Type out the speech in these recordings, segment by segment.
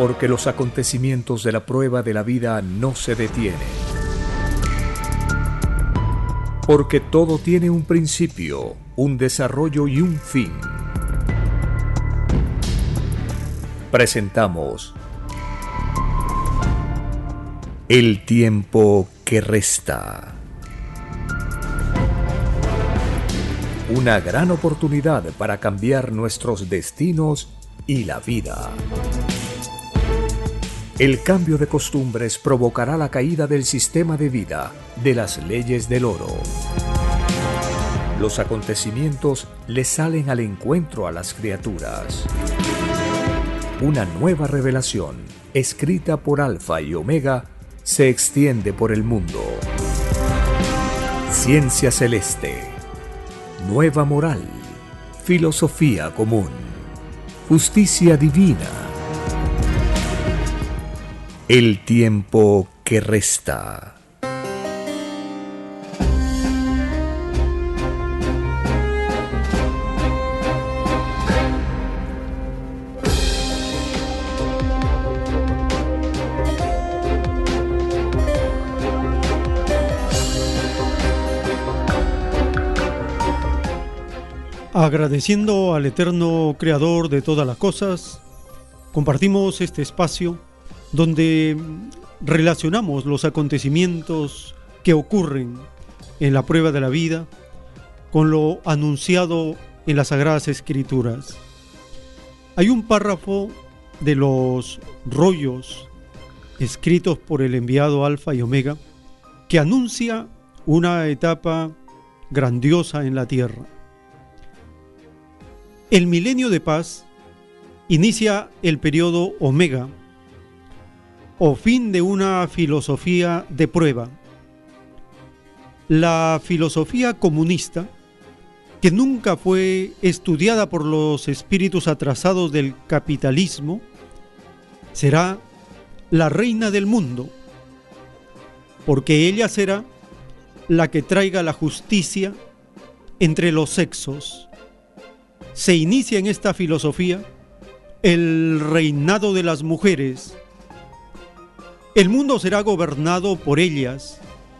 porque los acontecimientos de la prueba de la vida no se detienen. Porque todo tiene un principio, un desarrollo y un fin. Presentamos El tiempo que resta. Una gran oportunidad para cambiar nuestros destinos y la vida. El cambio de costumbres provocará la caída del sistema de vida, de las leyes del oro. Los acontecimientos le salen al encuentro a las criaturas. Una nueva revelación, escrita por Alfa y Omega, se extiende por el mundo. Ciencia celeste, nueva moral, filosofía común, justicia divina. El tiempo que resta. Agradeciendo al eterno Creador de todas las cosas, compartimos este espacio donde relacionamos los acontecimientos que ocurren en la prueba de la vida con lo anunciado en las Sagradas Escrituras. Hay un párrafo de los rollos escritos por el enviado Alfa y Omega que anuncia una etapa grandiosa en la tierra. El milenio de paz inicia el periodo Omega, o fin de una filosofía de prueba. La filosofía comunista, que nunca fue estudiada por los espíritus atrasados del capitalismo, será la reina del mundo, porque ella será la que traiga la justicia entre los sexos. Se inicia en esta filosofía el reinado de las mujeres. El mundo será gobernado por ellas.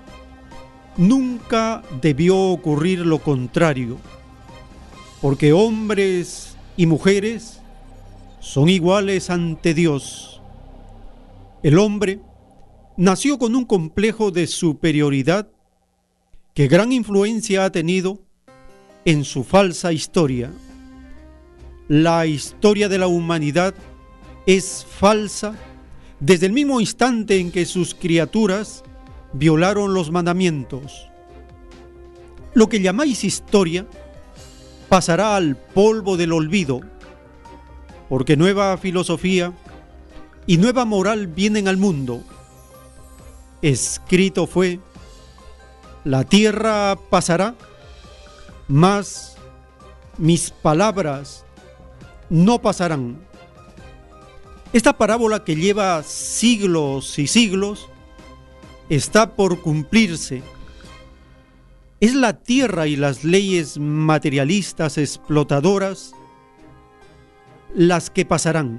Nunca debió ocurrir lo contrario, porque hombres y mujeres son iguales ante Dios. El hombre nació con un complejo de superioridad que gran influencia ha tenido en su falsa historia. La historia de la humanidad es falsa desde el mismo instante en que sus criaturas violaron los mandamientos. Lo que llamáis historia pasará al polvo del olvido, porque nueva filosofía y nueva moral vienen al mundo. Escrito fue: la tierra pasará, mas mis palabras no pasarán. Esta parábola, que lleva siglos y siglos, está por cumplirse. Es la tierra y las leyes materialistas explotadoras las que pasarán.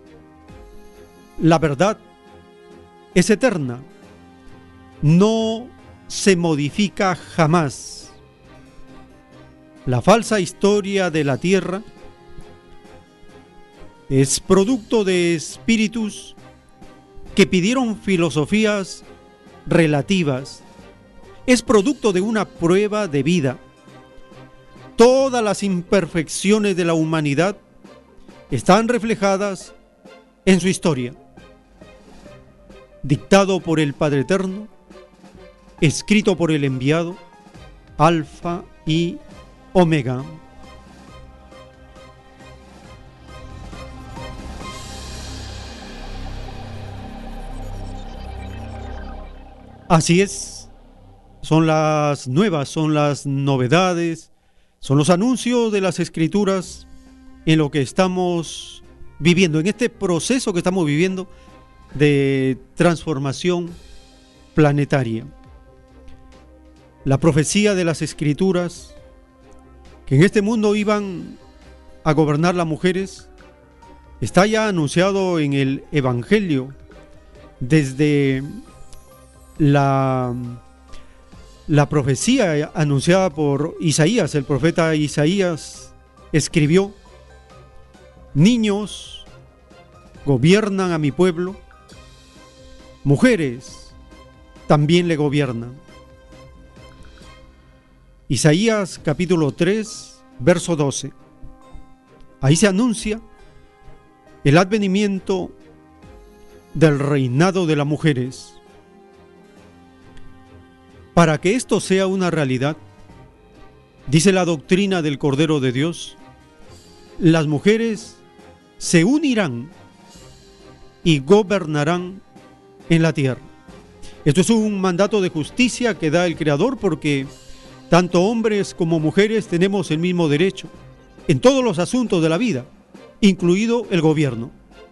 La verdad es eterna, no se modifica jamás. La falsa historia de la tierra es producto de espíritus que pidieron filosofías relativas. Es producto de una prueba de vida. Todas las imperfecciones de la humanidad están reflejadas en su historia. Dictado por el Padre Eterno, escrito por el enviado Alfa y Omega. Así es, son las nuevas, son las novedades, son los anuncios de las Escrituras en lo que estamos viviendo, en este proceso que estamos viviendo de transformación planetaria. La profecía de las Escrituras, que en este mundo iban a gobernar las mujeres, Está ya anunciado en el Evangelio desde la profecía anunciada por Isaías. El profeta Isaías escribió: niños gobiernan a mi pueblo, mujeres también le gobiernan. Isaías capítulo 3, verso 12. Ahí se anuncia el advenimiento del reinado de las mujeres. Para que esto sea una realidad, dice la doctrina del Cordero de Dios, las mujeres se unirán y gobernarán en la tierra. Esto es un mandato de justicia que da el Creador, porque tanto hombres como mujeres tenemos el mismo derecho en todos los asuntos de la vida, incluido el gobierno.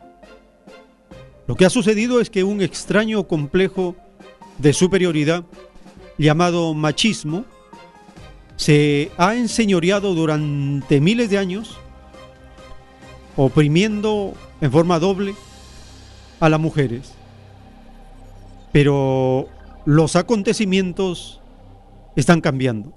Lo que ha sucedido es que un extraño complejo de superioridad llamado machismo se ha enseñoreado durante miles de años, oprimiendo en forma doble a las mujeres. Pero los acontecimientos están cambiando.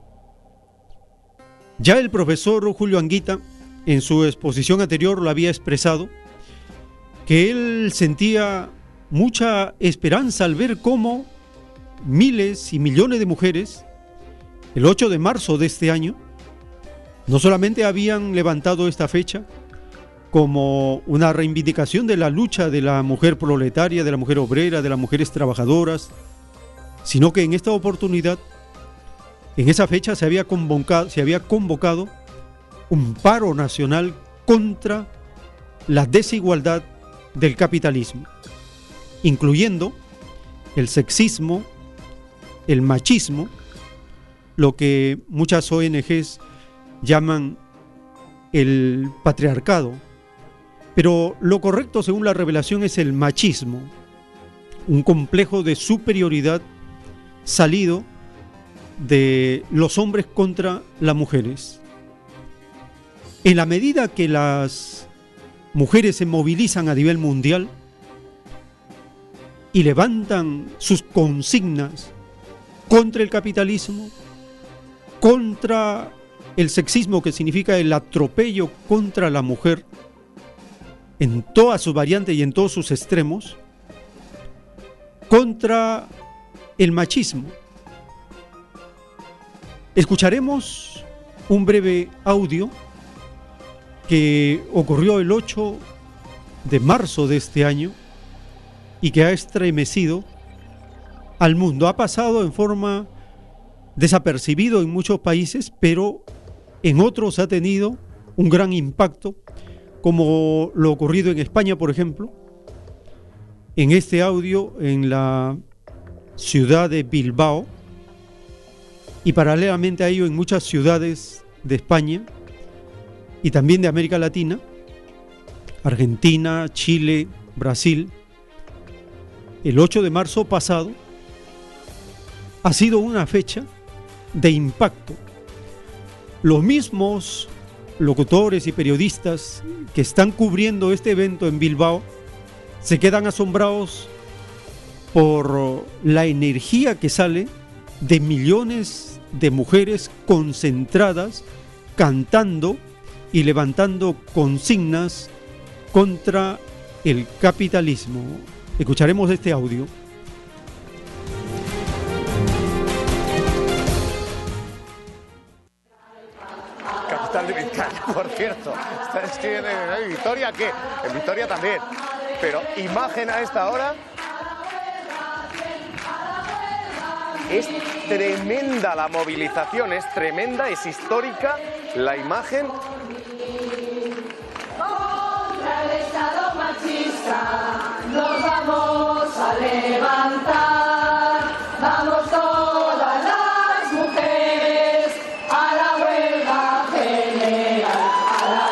Ya el profesor Julio Anguita, en su exposición anterior, lo había expresado, que él sentía mucha esperanza al ver cómo miles y millones de mujeres, el 8 de marzo de este año, no solamente habían levantado esta fecha como una reivindicación de la lucha de la mujer proletaria, de la mujer obrera, de las mujeres trabajadoras, sino que en esta oportunidad, en esa fecha se había convocado un paro nacional contra la desigualdad del capitalismo, incluyendo el sexismo, el machismo, lo que muchas ONGs llaman el patriarcado. Pero lo correcto, según la revelación, es el machismo, un complejo de superioridad salido de los hombres contra las mujeres. En la medida que las mujeres se movilizan a nivel mundial y levantan sus consignas contra el capitalismo, contra el sexismo, que significa el atropello contra la mujer en todas sus variantes y en todos sus extremos, contra el machismo. Escucharemos un breve audio que ocurrió el 8 de marzo de este año y que ha estremecido al mundo. Ha pasado en forma desapercibido en muchos países, pero en otros ha tenido un gran impacto, como lo ocurrido en España, por ejemplo. En este audio, en la ciudad de Bilbao, y paralelamente a ello en muchas ciudades de España y también de América Latina, Argentina, Chile, Brasil, el 8 de marzo pasado ha sido una fecha de impacto. Los mismos locutores y periodistas que están cubriendo este evento en Bilbao se quedan asombrados por la energía que sale de millones de mujeres concentradas, cantando y levantando consignas contra el capitalismo. Escucharemos este audio. Capital de Vizcaya, por cierto. Está escribiendo en Vitoria, ¿qué? En Vitoria también. Pero imagen a esta hora. Es tremenda la movilización, es tremenda, es histórica la imagen. Contra el Estado machista nos vamos a levantar, vamos todas las mujeres a la huelga general, a la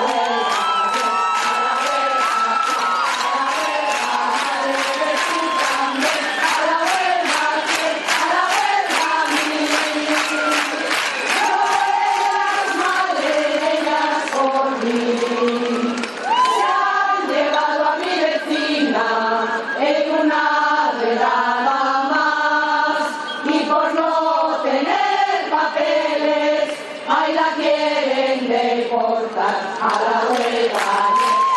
huelga, ahí la quieren deportar a la huelga.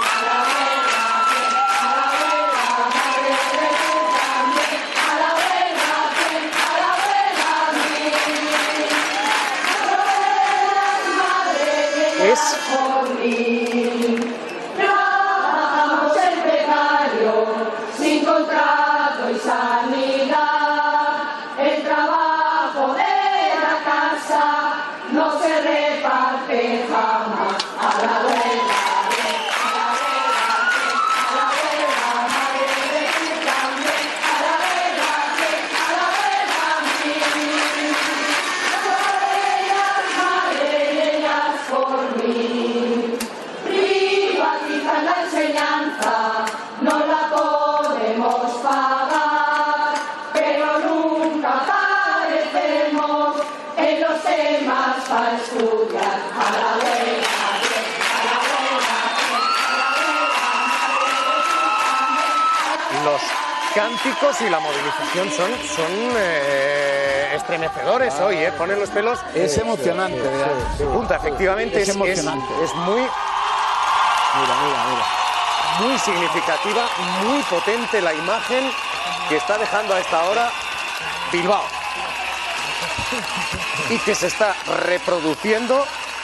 Trabajamos el precario, sin contrato y sanidad. El trabajo de la casa no se reparte jamás a la huelga. No la podemos pagar, pero nunca parecemos en los temas para estudiar a la huelga. Los cánticos y la movilización son estremecedores hoy, ponen los pelos. Es emocionante, de punta, efectivamente, es emocionante. Es muy... Mira. Muy significativa, muy potente la imagen que está dejando a esta hora Bilbao y que se está reproduciendo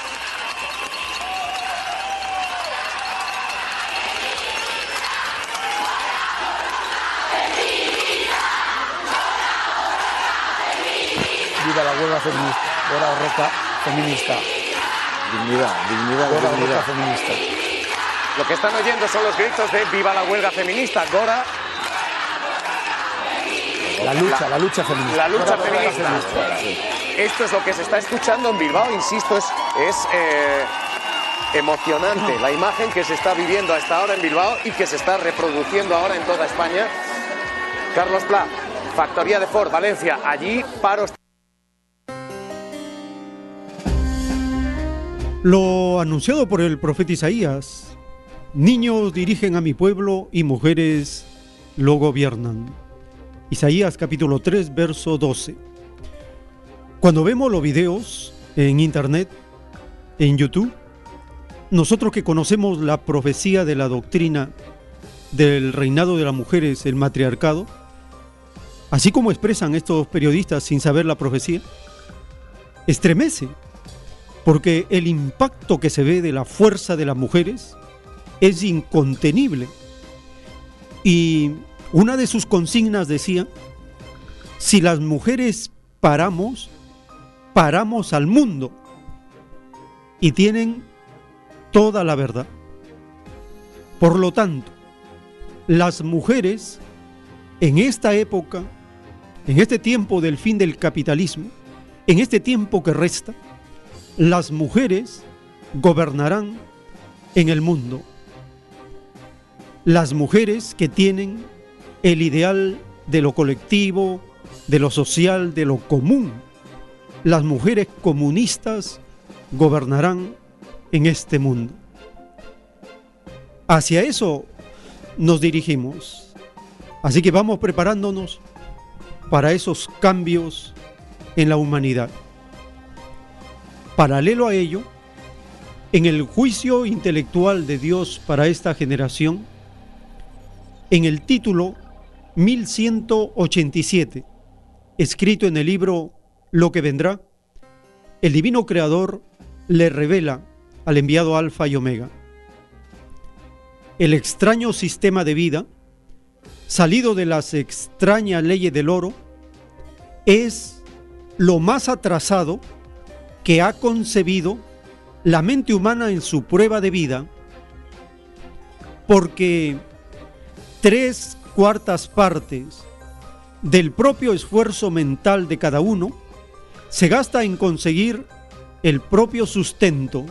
Viva la huelga feminista, Gora Roca feminista. Dignidad, Gora Roca feminista. Lo que están oyendo son los gritos de viva la huelga feminista, Gora. La lucha feminista. La lucha Gora feminista. Sí. Esto es lo que se está escuchando en Bilbao, insisto, es emocionante la imagen que se está viviendo a esta hora en Bilbao y que se está reproduciendo ahora en toda España. Carlos Pla, factoría de Ford, Valencia, allí paros. Lo anunciado por el profeta Isaías: niños dirigen a mi pueblo y mujeres lo gobiernan. Isaías capítulo 3, verso 12. Cuando vemos los videos en internet, en YouTube, nosotros que conocemos la profecía de la doctrina del reinado de las mujeres, el matriarcado, así como expresan estos periodistas sin saber la profecía, estremece, porque el impacto que se ve de la fuerza de las mujeres es incontenible. Y una de sus consignas decía: si las mujeres paramos al mundo. Y tienen toda la verdad. Por lo tanto, las mujeres en esta época, en este tiempo del fin del capitalismo, en este tiempo que resta, las mujeres gobernarán en el mundo. Las mujeres que tienen el ideal de lo colectivo, de lo social, de lo común. Las mujeres comunistas gobernarán en este mundo. Hacia eso nos dirigimos. Así que vamos preparándonos para esos cambios en la humanidad. Paralelo a ello, en el juicio intelectual de Dios para esta generación, en el título 1187, escrito en el libro Lo que vendrá, el divino creador le revela al enviado Alfa y Omega: el extraño sistema de vida, salido de las extrañas leyes del oro, es lo más atrasado que ha concebido la mente humana en su prueba de vida, porque 3/4 partes del propio esfuerzo mental de cada uno se gasta en conseguir el propio sustento.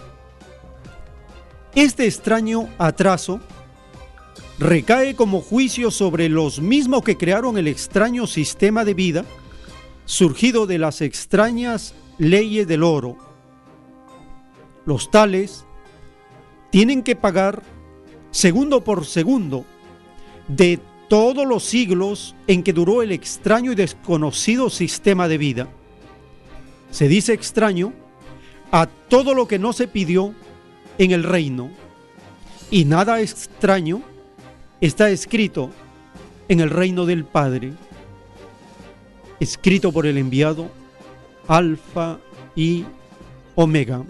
Este extraño atraso recae como juicio sobre los mismos que crearon el extraño sistema de vida surgido de las extrañas leyes del oro. Los tales tienen que pagar segundo por segundo de todos los siglos en que duró el extraño y desconocido sistema de vida. Se dice extraño a todo lo que no se pidió en el reino. Y nada extraño está escrito en el reino del Padre, escrito por el enviado Alfa y Omega.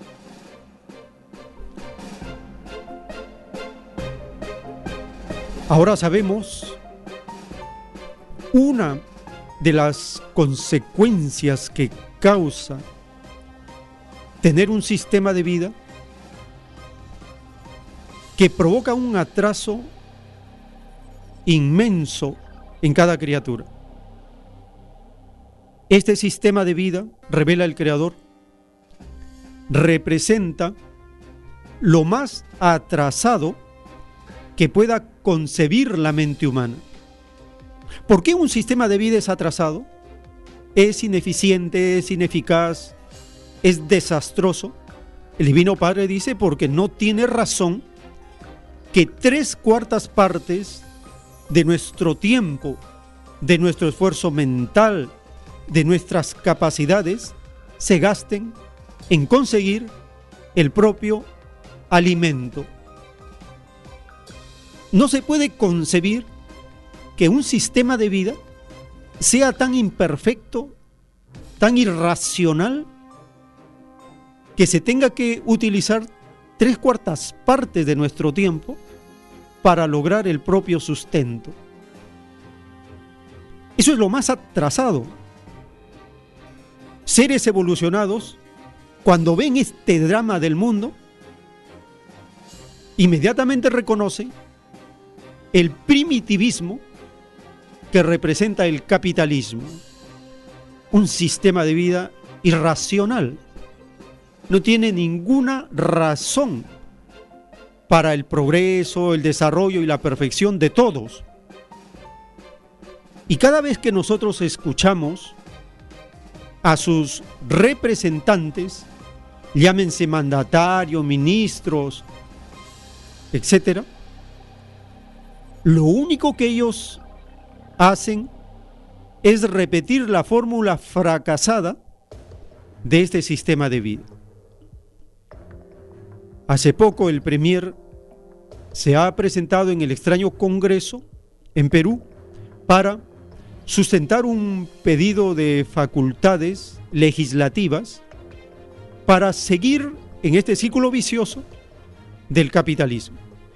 Ahora sabemos una de las consecuencias que causa tener un sistema de vida que provoca un atraso inmenso en cada criatura. Este sistema de vida, revela el Creador, representa lo más atrasado que pueda concebir la mente humana. ¿Por qué un sistema de vida es atrasado? ¿Es ineficiente, es ineficaz, es desastroso? El Divino Padre dice porque no tiene razón que 3/4 partes de nuestro tiempo, de nuestro esfuerzo mental, de nuestras capacidades, se gasten en conseguir el propio alimento. No se puede concebir que un sistema de vida sea tan imperfecto, tan irracional, que se tenga que utilizar 3/4 partes de nuestro tiempo para lograr el propio sustento. Eso es lo más atrasado. Seres evolucionados, cuando ven este drama del mundo, inmediatamente reconocen el primitivismo que representa el capitalismo, un sistema de vida irracional. No tiene ninguna razón para el progreso, el desarrollo y la perfección de todos. Y cada vez que nosotros escuchamos a sus representantes, llámense mandatarios, ministros, etcétera, lo único que ellos hacen es repetir la fórmula fracasada de este sistema de vida. Hace poco el Premier se ha presentado en el extraño Congreso en Perú para sustentar un pedido de facultades legislativas para seguir en este círculo vicioso del capitalismo.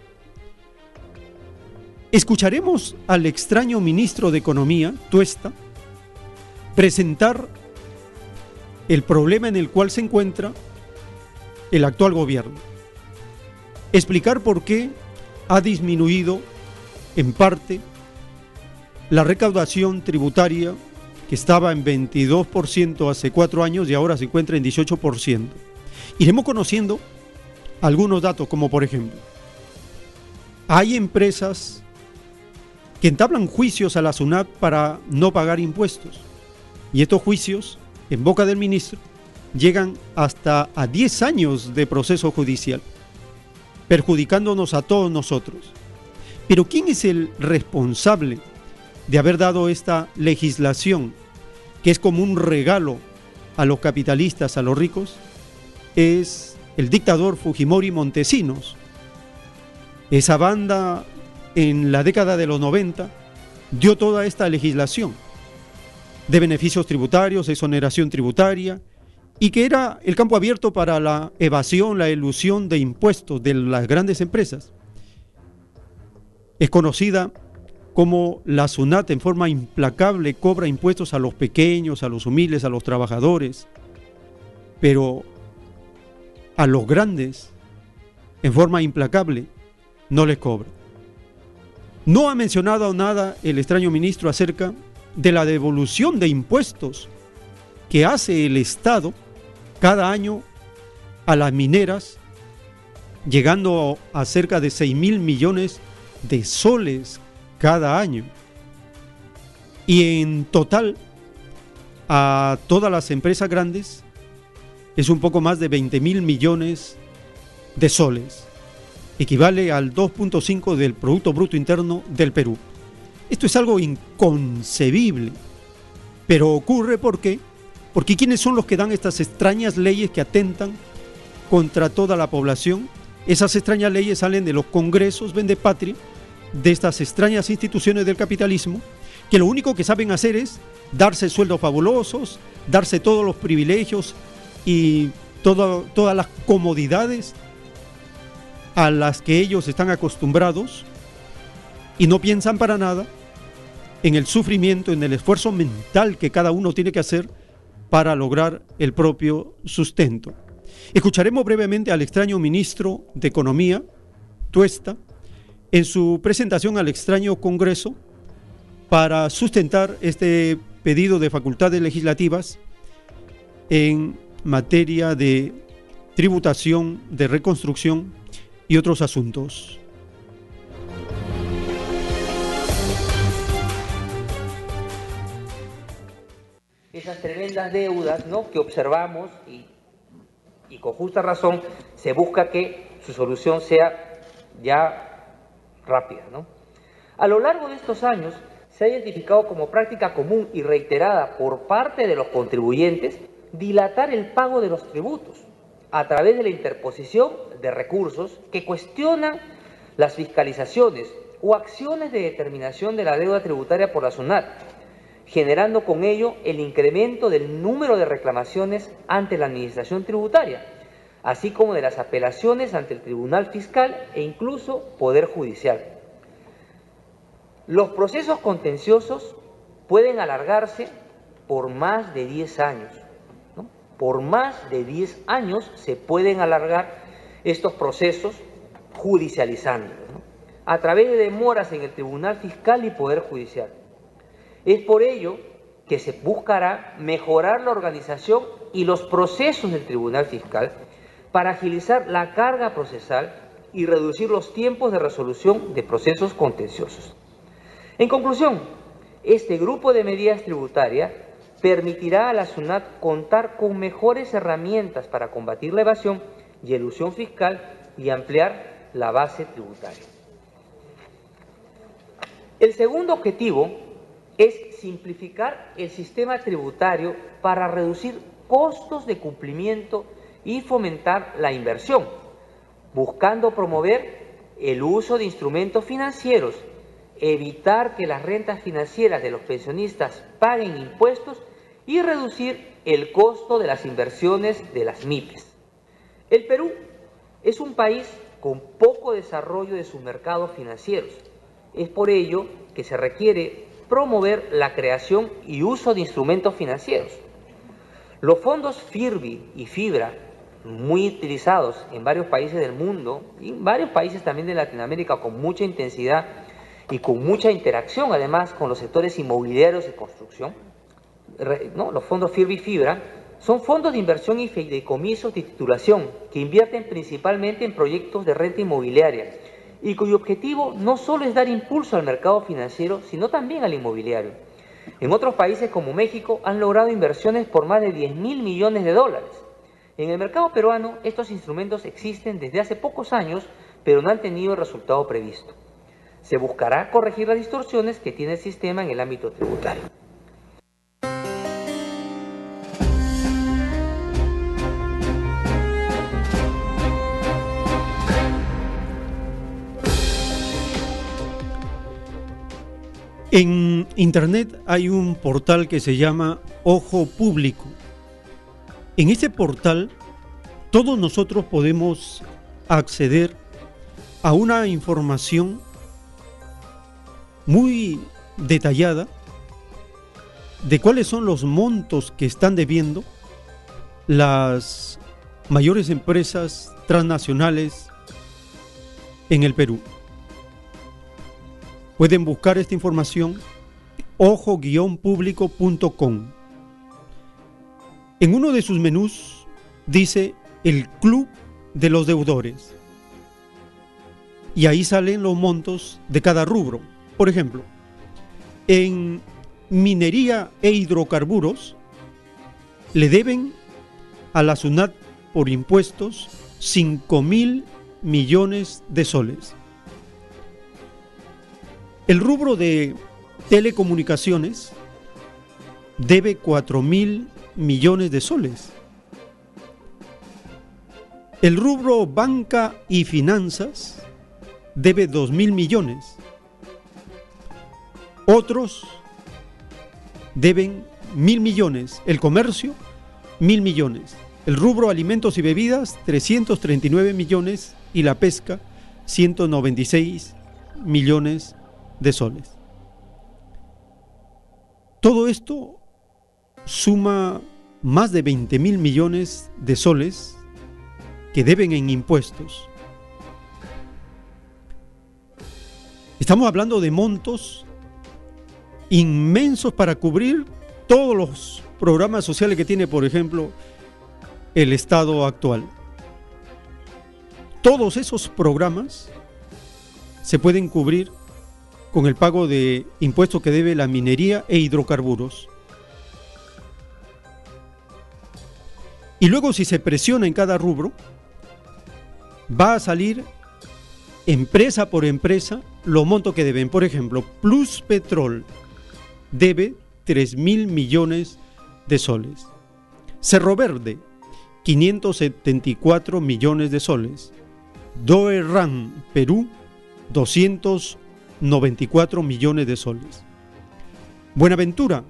Escucharemos al extraño ministro de Economía, Tuesta, presentar el problema en el cual se encuentra el actual gobierno. Explicar por qué ha disminuido en parte la recaudación tributaria, que estaba en 22% hace 4 años y ahora se encuentra en 18%. Iremos conociendo algunos datos, como por ejemplo, hay empresas que entablan juicios a la SUNAT para no pagar impuestos, y estos juicios, en boca del ministro, llegan hasta a 10 años de proceso judicial, perjudicándonos a todos nosotros. Pero ¿quién es el responsable de haber dado esta legislación, que es como un regalo a los capitalistas, a los ricos? Es el dictador Fujimori Montesinos. Esa banda en la década de los 90 dio toda esta legislación de beneficios tributarios, exoneración tributaria, y que era el campo abierto para la evasión, la elusión de impuestos de las grandes empresas. Es conocida como la SUNAT en forma implacable cobra impuestos a los pequeños, a los humildes, a los trabajadores, pero a los grandes, en forma implacable, no les cobra. No ha mencionado nada el extraño ministro acerca de la devolución de impuestos que hace el Estado cada año a las mineras, llegando a cerca de 6.000 millones de soles cada año. Y en total, a todas las empresas grandes, es un poco más de 20.000 millones de soles. Equivale al 2.5 del Producto Bruto Interno del Perú. Esto es algo inconcebible, pero ocurre porque Porque ¿quiénes son los que dan estas extrañas leyes que atentan contra toda la población? Esas extrañas leyes salen de los congresos vendepatria, de estas extrañas instituciones del capitalismo, que lo único que saben hacer es darse sueldos fabulosos, darse todos los privilegios y todas las comodidades a las que ellos están acostumbrados, y no piensan para nada en el sufrimiento, en el esfuerzo mental que cada uno tiene que hacer para lograr el propio sustento. Escucharemos brevemente al extraño ministro de Economía, Tuesta, en su presentación al extraño Congreso para sustentar este pedido de facultades legislativas en materia de tributación, de reconstrucción y otros asuntos. Esas tremendas deudas, ¿no?, que observamos y con justa razón se busca que su solución sea ya rápida, ¿no? A lo largo de estos años se ha identificado como práctica común y reiterada por parte de los contribuyentes dilatar el pago de los tributos a través de la interposición de recursos que cuestionan las fiscalizaciones o acciones de determinación de la deuda tributaria por la SUNAT, generando con ello el incremento del número de reclamaciones ante la Administración Tributaria, así como de las apelaciones ante el Tribunal Fiscal e incluso Poder Judicial. Los procesos contenciosos pueden alargarse por más de 10 años, ¿no? Por más de 10 años se pueden alargar estos procesos judicializándolos, ¿no?, a través de demoras en el Tribunal Fiscal y Poder Judicial. Es por ello que se buscará mejorar la organización y los procesos del Tribunal Fiscal para agilizar la carga procesal y reducir los tiempos de resolución de procesos contenciosos. En conclusión, este grupo de medidas tributarias permitirá a la SUNAT contar con mejores herramientas para combatir la evasión y elusión fiscal y ampliar la base tributaria. El segundo objetivo es simplificar el sistema tributario para reducir costos de cumplimiento y fomentar la inversión, buscando promover el uso de instrumentos financieros, evitar que las rentas financieras de los pensionistas paguen impuestos y reducir el costo de las inversiones de las MIPYs. El Perú es un país con poco desarrollo de sus mercados financieros. Es por ello que se requiere promover la creación y uso de instrumentos financieros. Los fondos FIRBI y FIBRA, muy utilizados en varios países del mundo y en varios países también de Latinoamérica con mucha intensidad y con mucha interacción además con los sectores inmobiliarios y construcción, ¿no? Los fondos FIRBI y FIBRA son fondos de inversión y fideicomisos de titulación que invierten principalmente en proyectos de renta inmobiliaria y cuyo objetivo no solo es dar impulso al mercado financiero, sino también al inmobiliario. En otros países como México han logrado inversiones por más de 10.000 millones de dólares. En el mercado peruano estos instrumentos existen desde hace pocos años, pero no han tenido el resultado previsto. Se buscará corregir las distorsiones que tiene el sistema en el ámbito tributario. En Internet hay un portal que se llama Ojo Público. En ese portal todos nosotros podemos acceder a una información muy detallada de cuáles son los montos que están debiendo las mayores empresas transnacionales en el Perú. Pueden buscar esta información ojo-público.com. En uno de sus menús dice el Club de los Deudores y ahí salen los montos de cada rubro. Por ejemplo, en minería e hidrocarburos le deben a la SUNAT por impuestos 5.000 millones de soles. El rubro de telecomunicaciones debe 4.000 millones de soles. El rubro banca y finanzas debe 2.000 millones. Otros deben 1.000 millones. El comercio, 1.000 millones. El rubro alimentos y bebidas, 339 millones. Y la pesca, 196 millones de soles. Todo esto suma más de 20.000 millones de soles que deben en impuestos. Estamos hablando de montos inmensos para cubrir todos los programas sociales que tiene, por ejemplo, el Estado actual. Todos esos programas se pueden cubrir con el pago de impuestos que debe la minería e hidrocarburos. Y luego, si se presiona en cada rubro, va a salir empresa por empresa los montos que deben. Por ejemplo, Pluspetrol debe 3.000 millones de soles. Cerro Verde, 574 millones de soles. Doerran, Perú, 294 millones de soles. Buenaventura,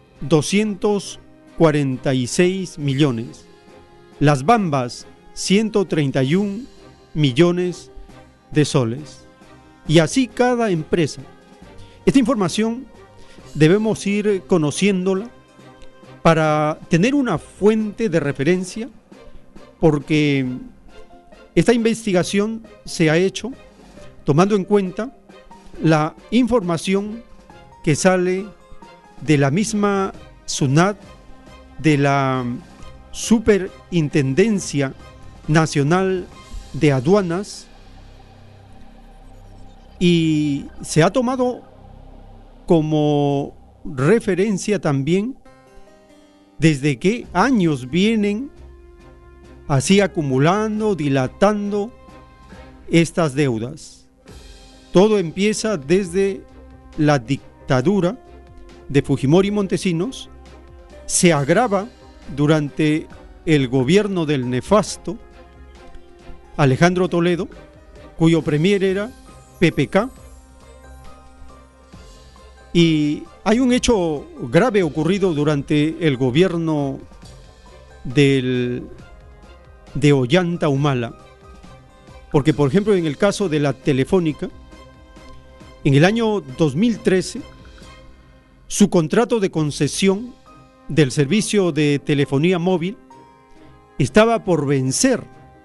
246 millones. Las Bambas, 131 millones de soles. Y así cada empresa. Esta información debemos ir conociéndola para tener una fuente de referencia, porque esta investigación se ha hecho tomando en cuenta la información que sale de la misma SUNAT, de la Superintendencia Nacional de Aduanas, y se ha tomado como referencia también desde qué años vienen así acumulando, dilatando estas deudas. Todo empieza desde la dictadura de Fujimori y Montesinos, se agrava durante el gobierno del nefasto Alejandro Toledo, cuyo premier era PPK, y hay un hecho grave ocurrido durante el gobierno de Ollanta Humala, porque por ejemplo en el caso de la Telefónica, en el año 2013 su contrato de concesión del servicio de telefonía móvil estaba por vencer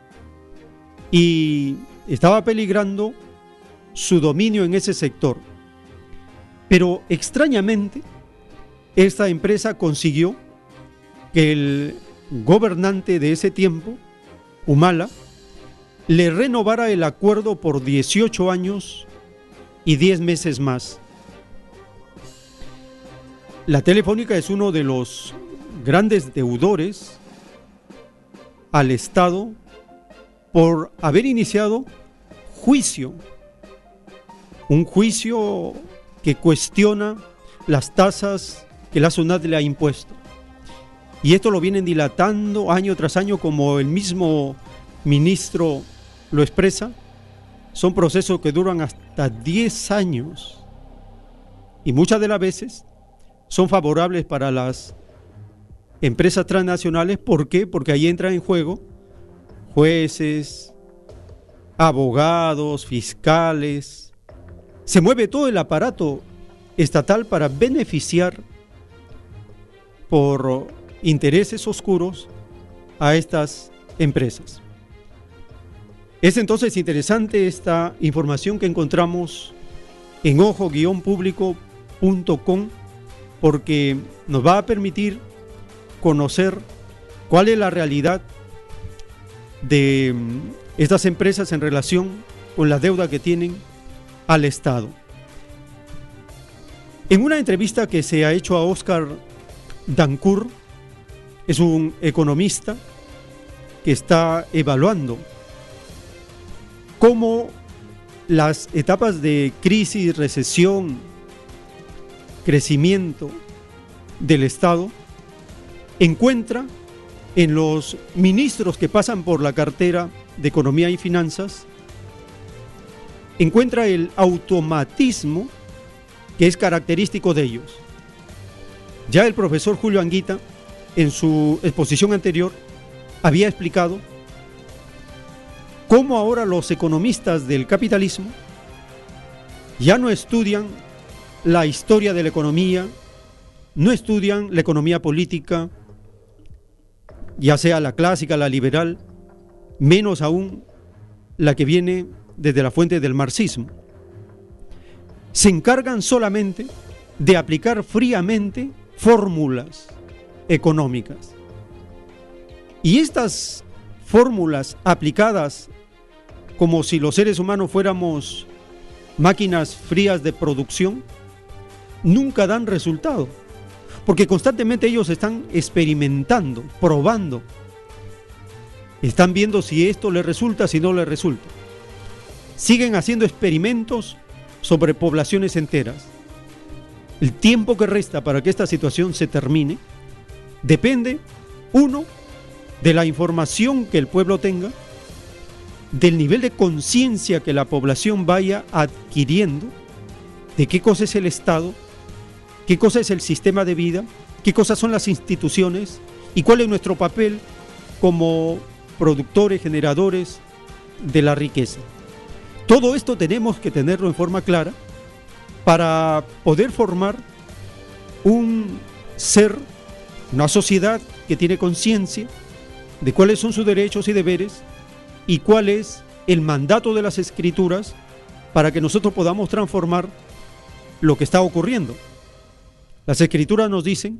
y estaba peligrando su dominio en ese sector. Pero extrañamente, esta empresa consiguió que el gobernante de ese tiempo, Humala, le renovara el acuerdo por 18 años y 10 meses más. La Telefónica es uno de los grandes deudores al Estado por haber iniciado juicio, un juicio que cuestiona las tasas que la SUNAT le ha impuesto. Y esto lo vienen dilatando año tras año, como el mismo ministro lo expresa. Son procesos que duran hasta 10 años y muchas de las veces son favorables para las empresas transnacionales. ¿Por qué? Porque ahí entran en juego jueces, abogados, fiscales. Se mueve todo el aparato estatal para beneficiar por intereses oscuros a estas empresas. Es entonces interesante esta información que encontramos en ojo-público.com, porque nos va a permitir conocer cuál es la realidad de estas empresas en relación con la deuda que tienen al Estado. En una entrevista que se ha hecho a Oscar Dancourt, es un economista que está evaluando cómo las etapas de crisis, recesión, crecimiento del Estado encuentra en los ministros que pasan por la cartera de Economía y Finanzas, encuentra el automatismo que es característico de ellos. Ya el profesor Julio Anguita, en su exposición anterior, había explicado cómo ahora los economistas del capitalismo ya no estudian la historia de la economía, no estudian la economía política, ya sea la clásica, la liberal, menos aún la que viene desde la fuente del marxismo. Se encargan solamente de aplicar fríamente fórmulas económicas. Y estas fórmulas aplicadas como si los seres humanos fuéramos máquinas frías de producción, nunca dan resultado, porque constantemente ellos están experimentando, probando, están viendo si esto les resulta, si no les resulta. Siguen haciendo experimentos sobre poblaciones enteras. El tiempo que resta para que esta situación se termine depende, uno, de la información que el pueblo tenga, del nivel de conciencia que la población vaya adquiriendo, de qué cosa es el Estado, qué cosa es el sistema de vida, qué cosas son las instituciones y cuál es nuestro papel como productores, generadores de la riqueza. Todo esto tenemos que tenerlo en forma clara para poder formar un ser, una sociedad que tiene conciencia de cuáles son sus derechos y deberes y cuál es el mandato de las Escrituras para que nosotros podamos transformar lo que está ocurriendo. Las Escrituras nos dicen,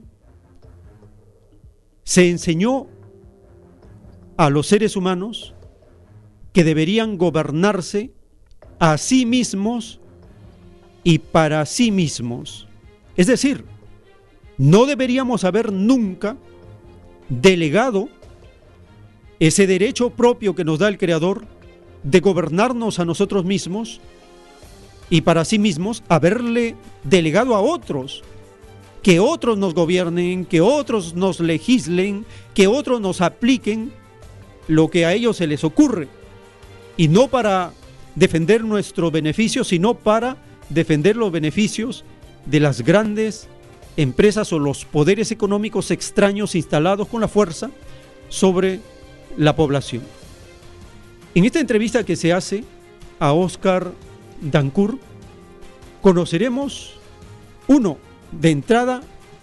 se enseñó a los seres humanos que deberían gobernarse a sí mismos y para sí mismos. Es decir, no deberíamos haber nunca delegado ese derecho propio que nos da el Creador de gobernarnos a nosotros mismos y para sí mismos, haberle delegado a otros, que otros nos gobiernen, que otros nos legislen, que otros nos apliquen lo que a ellos se les ocurre, y no para defender nuestros beneficios, sino para defender los beneficios de las grandes empresas o los poderes económicos extraños instalados con la fuerza sobre la población. En esta entrevista que se hace a Oscar Dancourt, conoceremos, uno, de entrada,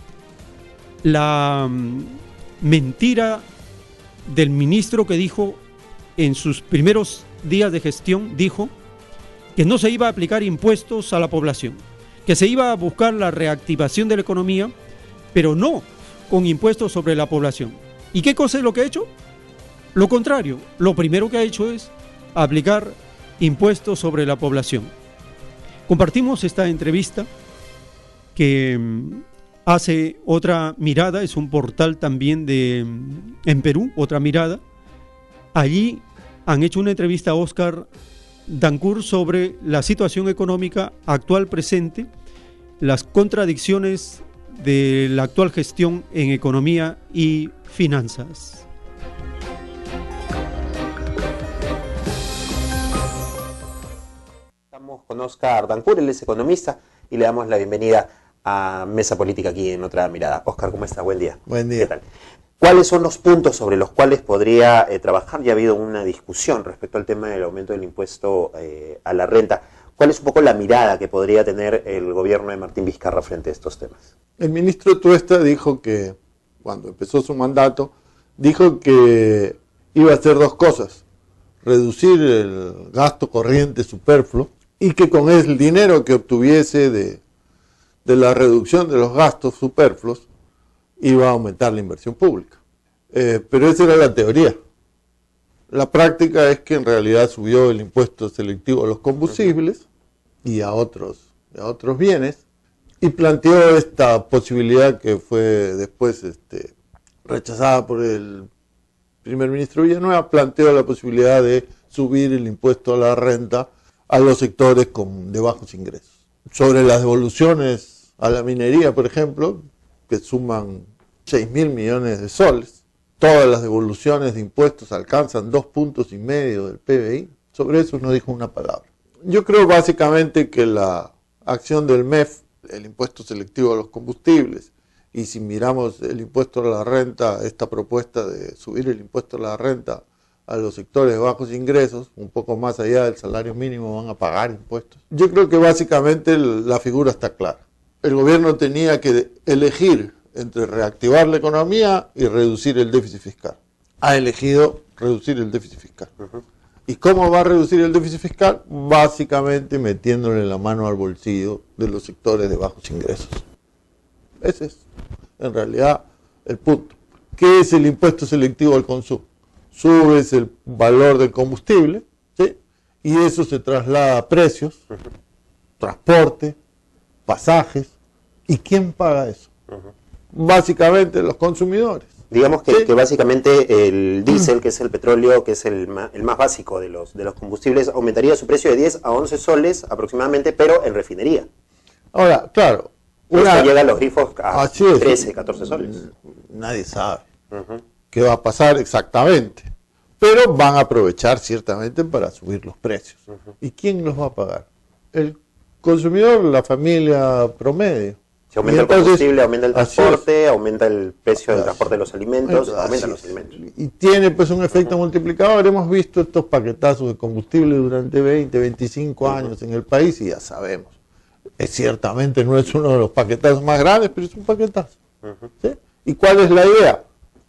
la mentira del ministro que dijo en sus primeros días de gestión, dijo que no se iba a aplicar impuestos a la población, que se iba a buscar la reactivación de la economía, pero no con impuestos sobre la población. ¿Y qué cosa es lo que ha hecho? Lo contrario, lo primero que ha hecho es aplicar impuestos sobre la población. Compartimos esta entrevista que hace Otra Mirada, es un portal también en Perú, Otra Mirada. Allí han hecho una entrevista a Oscar Dancourt sobre la situación económica actual presente, las contradicciones de la actual gestión en economía y finanzas. Estamos con Oscar Dancourt, él es economista, y le damos la bienvenida a Mesa Política aquí en Otra Mirada. Oscar, ¿cómo está? Buen día. Buen día. ¿Qué tal? ¿Cuáles son los puntos sobre los cuales podría trabajar? Ya ha habido una discusión respecto al tema del aumento del impuesto a la renta. ¿Cuál es un poco la mirada que podría tener el gobierno de Martín Vizcarra frente a estos temas? El ministro Tuesta dijo que, cuando empezó su mandato, dijo que iba a hacer dos cosas: reducir el gasto corriente superfluo, y que con el dinero que obtuviese de la reducción de los gastos superfluos iba a aumentar la inversión pública. Pero esa era la teoría. La práctica es que en realidad subió el impuesto selectivo a los combustibles y a otros bienes, y planteó esta posibilidad que fue después rechazada por el primer ministro Villanueva. Planteó la posibilidad de subir el impuesto a la renta a los sectores de bajos ingresos. Sobre las devoluciones a la minería, por ejemplo, que suman 6.000 millones de soles. Todas las devoluciones de impuestos alcanzan 2,5 puntos del PBI. Sobre eso no dijo una palabra. Yo creo básicamente que la acción del MEF, el impuesto selectivo a los combustibles, y si miramos el impuesto a la renta, esta propuesta de subir el impuesto a la renta a los sectores de bajos ingresos, un poco más allá del salario mínimo van a pagar impuestos. Yo creo que básicamente la figura está clara. El gobierno tenía que elegir entre reactivar la economía y reducir el déficit fiscal. Ha elegido reducir el déficit fiscal. ¿Y cómo va a reducir el déficit fiscal? Básicamente metiéndole la mano al bolsillo de los sectores de bajos ingresos. Ese es, en realidad, el punto. ¿Qué es el impuesto selectivo al consumo? Subes el valor del combustible, ¿sí? Y eso se traslada a precios, transporte, pasajes. ¿Y quién paga eso? Básicamente los consumidores. Digamos que, ¿sí? que básicamente el diésel, que es el petróleo, que es el más básico de los combustibles, aumentaría su precio de 10 a 11 soles aproximadamente, pero en refinería. Ahora, claro. Esto llega a los grifos a 13, 14 soles. Nadie sabe qué va a pasar exactamente. Pero van a aprovechar ciertamente para subir los precios. ¿Y quién los va a pagar? El consumidor, la familia promedio. Si aumenta el combustible, aumenta el transporte, aumenta el precio del transporte de los alimentos, aumentan los alimentos. Y tiene pues un efecto multiplicador. Hemos visto estos paquetazos de combustible durante 20, 25 años en el país y ya sabemos. Ciertamente no es uno de los paquetazos más grandes, pero es un paquetazo. ¿Sí? ¿Y cuál es la idea?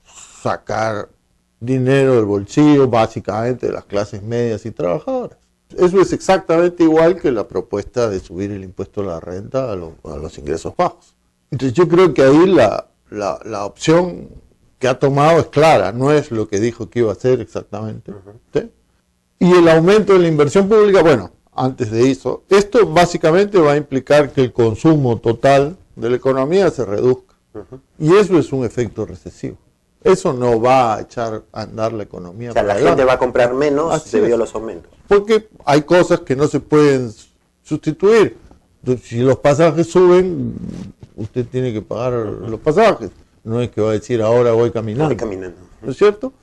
Sacar dinero del bolsillo básicamente de las clases medias y trabajadoras. Eso es exactamente igual que la propuesta de subir el impuesto a la renta a los ingresos bajos. Entonces yo creo que ahí la opción que ha tomado es clara, no es lo que dijo que iba a hacer exactamente. ¿Sí? Y el aumento de la inversión pública, bueno, antes de eso, esto básicamente va a implicar que el consumo total de la economía se reduzca. Y eso es un efecto recesivo. Eso no va a echar a andar la economía. O sea, la gente va a comprar menos debido a los aumentos. Porque hay cosas que no se pueden sustituir. Si los pasajes suben, usted tiene que pagar los pasajes. No es que va a decir ahora voy caminando. Voy caminando. ¿No es cierto?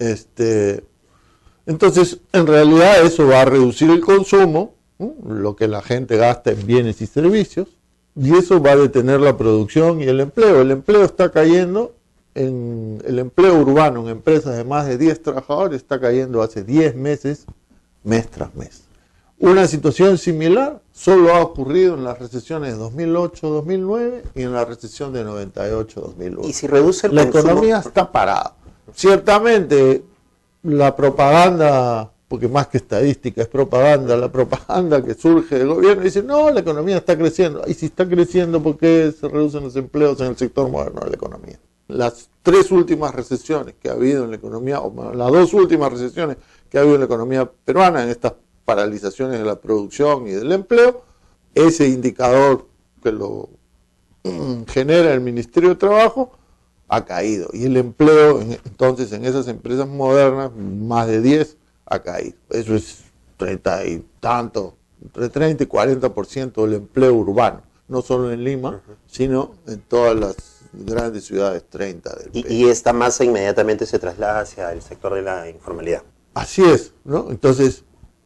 Entonces, en realidad eso va a reducir el consumo, ¿no? Lo que la gente gasta en bienes y servicios, y eso va a detener la producción y el empleo. El empleo está cayendo, el empleo urbano en empresas de más de 10 trabajadores está cayendo hace 10 meses, mes tras mes. Una situación similar solo ha ocurrido en las recesiones de 2008-2009 y en la recesión de 98-2001. ¿Y si reduce el consumo? La economía está parada. Ciertamente, la propaganda, porque más que estadística es propaganda, la propaganda que surge del gobierno dice, no, la economía está creciendo. Y si está creciendo, ¿por qué se reducen los empleos en el sector moderno de la economía? Las 3 últimas recesiones que ha habido en la economía, o las 2 últimas recesiones que ha habido en la economía peruana, en estas paralizaciones de la producción y del empleo, ese indicador que lo genera el Ministerio de Trabajo ha caído. Y el empleo, entonces, en esas empresas modernas, más de 10, ha caído. Eso es 30 y tanto, entre 30 y 40% del empleo urbano. No solo en Lima, sino en todas las grandes ciudades 30 del país. Y esta masa inmediatamente se traslada hacia el sector de la informalidad. Así es, ¿no? Entonces,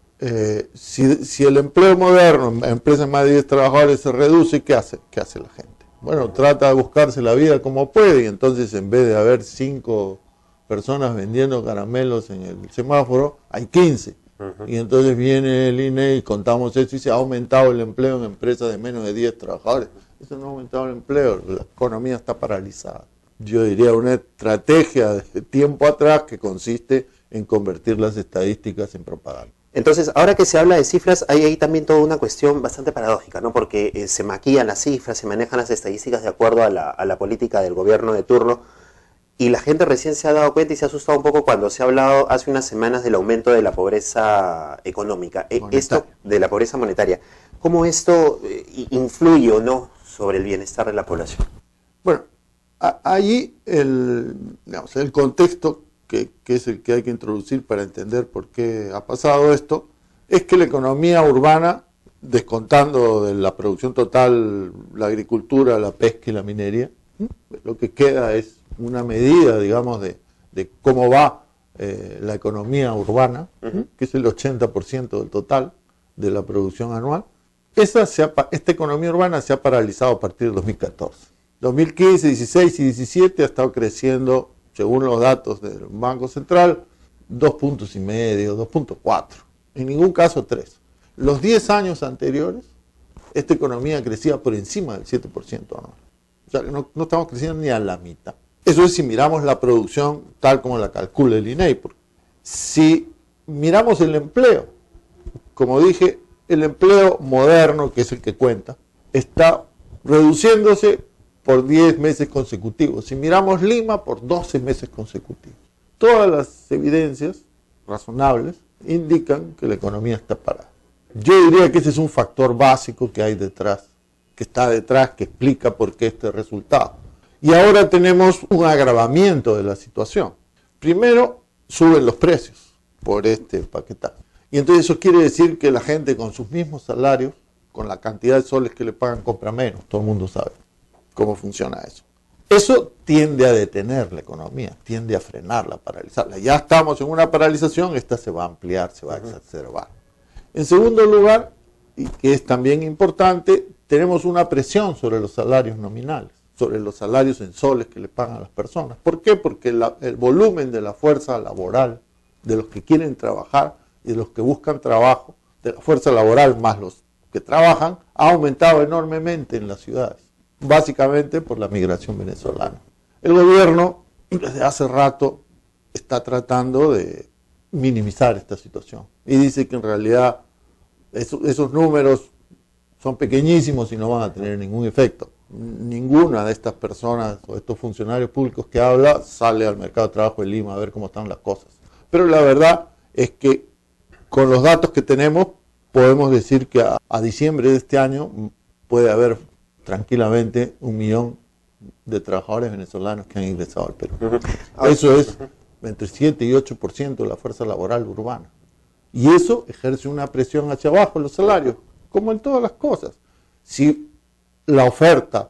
si el empleo moderno en empresas más de 10 trabajadores se reduce, ¿qué hace? ¿Qué hace la gente? Bueno, trata de buscarse la vida como puede y entonces en vez de haber 5 personas vendiendo caramelos en el semáforo, hay 15. Y entonces viene el INE y contamos eso y se ha aumentado el empleo en empresas de menos de 10 trabajadores. Eso no ha aumentado el empleo, la economía está paralizada. Yo diría una estrategia de tiempo atrás que consiste en convertir las estadísticas en propaganda. Entonces, ahora que se habla de cifras, hay ahí también toda una cuestión bastante paradójica, ¿no? Porque se maquillan las cifras, se manejan las estadísticas de acuerdo a la política del gobierno de turno, y la gente recién se ha dado cuenta y se ha asustado un poco cuando se ha hablado hace unas semanas del aumento de la pobreza económica, esto de la pobreza monetaria. ¿Cómo esto influye o no sobre el bienestar de la población? Bueno, allí el contexto que es el que hay que introducir para entender por qué ha pasado esto, es que la economía urbana, descontando de la producción total la agricultura, la pesca y la minería, lo que queda es una medida, digamos, de cómo va la economía urbana, que es el 80% del total de la producción anual. Esta economía urbana se ha paralizado a partir de 2014. 2015, 16 y 17 ha estado creciendo, según los datos del Banco Central, 2,5 puntos, 2,4. En ningún caso 3. Los 10 años anteriores, esta economía crecía por encima del 7% anual. O sea, no estamos creciendo ni a la mitad. Eso es si miramos la producción tal como la calcula el INEI. Si miramos el empleo, como dije, el empleo moderno, que es el que cuenta, está reduciéndose por 10 meses consecutivos. Si miramos Lima, por 12 meses consecutivos. Todas las evidencias razonables indican que la economía está parada. Yo diría que ese es un factor básico que hay detrás, que está detrás, que explica por qué este resultado. Y ahora tenemos un agravamiento de la situación. Primero, suben los precios por este paquetazo. Y entonces eso quiere decir que la gente con sus mismos salarios, con la cantidad de soles que le pagan, compra menos. Todo el mundo sabe cómo funciona eso. Eso tiende a detener la economía, tiende a frenarla, a paralizarla. Ya estamos en una paralización, esta se va a ampliar, se va a exacerbar. En segundo lugar, y que es también importante, tenemos una presión sobre los salarios nominales, sobre los salarios en soles que le pagan a las personas. ¿Por qué? Porque el volumen de la fuerza laboral, de los que quieren trabajar y de los que buscan trabajo, de la fuerza laboral más los que trabajan, ha aumentado enormemente en las ciudades, básicamente por la migración venezolana. El gobierno desde hace rato está tratando de minimizar esta situación y dice que en realidad esos números son pequeñísimos y no van a tener ningún efecto. Ninguna de estas personas o estos funcionarios públicos que habla sale al mercado de trabajo de Lima a ver cómo están las cosas. Pero la verdad es que con los datos que tenemos podemos decir que a diciembre de este año puede haber tranquilamente 1 millón de trabajadores venezolanos que han ingresado al Perú. Eso es entre 7 y 8% de la fuerza laboral urbana. Y eso ejerce una presión hacia abajo en los salarios, como en todas las cosas. Si la oferta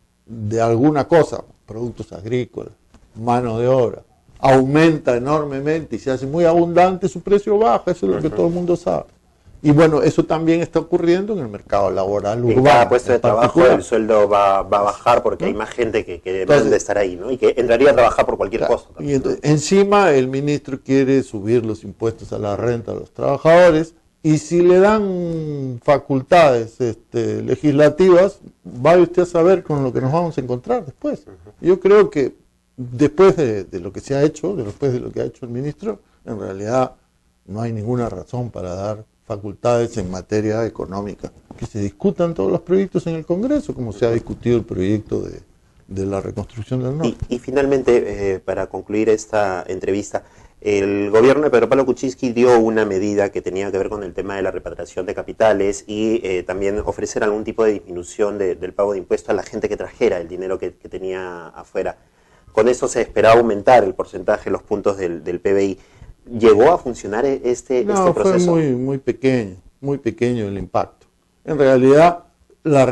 de alguna cosa, productos agrícolas, mano de obra, aumenta enormemente y se hace muy abundante, su precio baja, eso es lo que todo el mundo sabe. Y bueno, eso también está ocurriendo en el mercado laboral urbano. En cada puesto de trabajo el sueldo va a bajar porque hay más gente que debe de estar ahí, ¿no? Y que entraría a trabajar por cualquier cosa. Y entonces, encima el ministro quiere subir los impuestos a la renta a los trabajadores y si le dan facultades legislativas, vaya usted a saber con lo que nos vamos a encontrar después. Yo creo que después de lo que se ha hecho, después de lo que ha hecho el ministro, en realidad no hay ninguna razón para dar facultades en materia económica. Que se discutan todos los proyectos en el Congreso, como se ha discutido el proyecto de la reconstrucción del norte. Y finalmente, para concluir esta entrevista, el gobierno de Pedro Pablo Kuczynski dio una medida que tenía que ver con el tema de la repatriación de capitales y también ofrecer algún tipo de disminución del pago de impuestos a la gente que trajera el dinero que tenía afuera. Con eso se esperaba aumentar el porcentaje, los puntos del PBI. ¿Llegó a funcionar este proceso? Fue muy pequeño el impacto. En realidad, la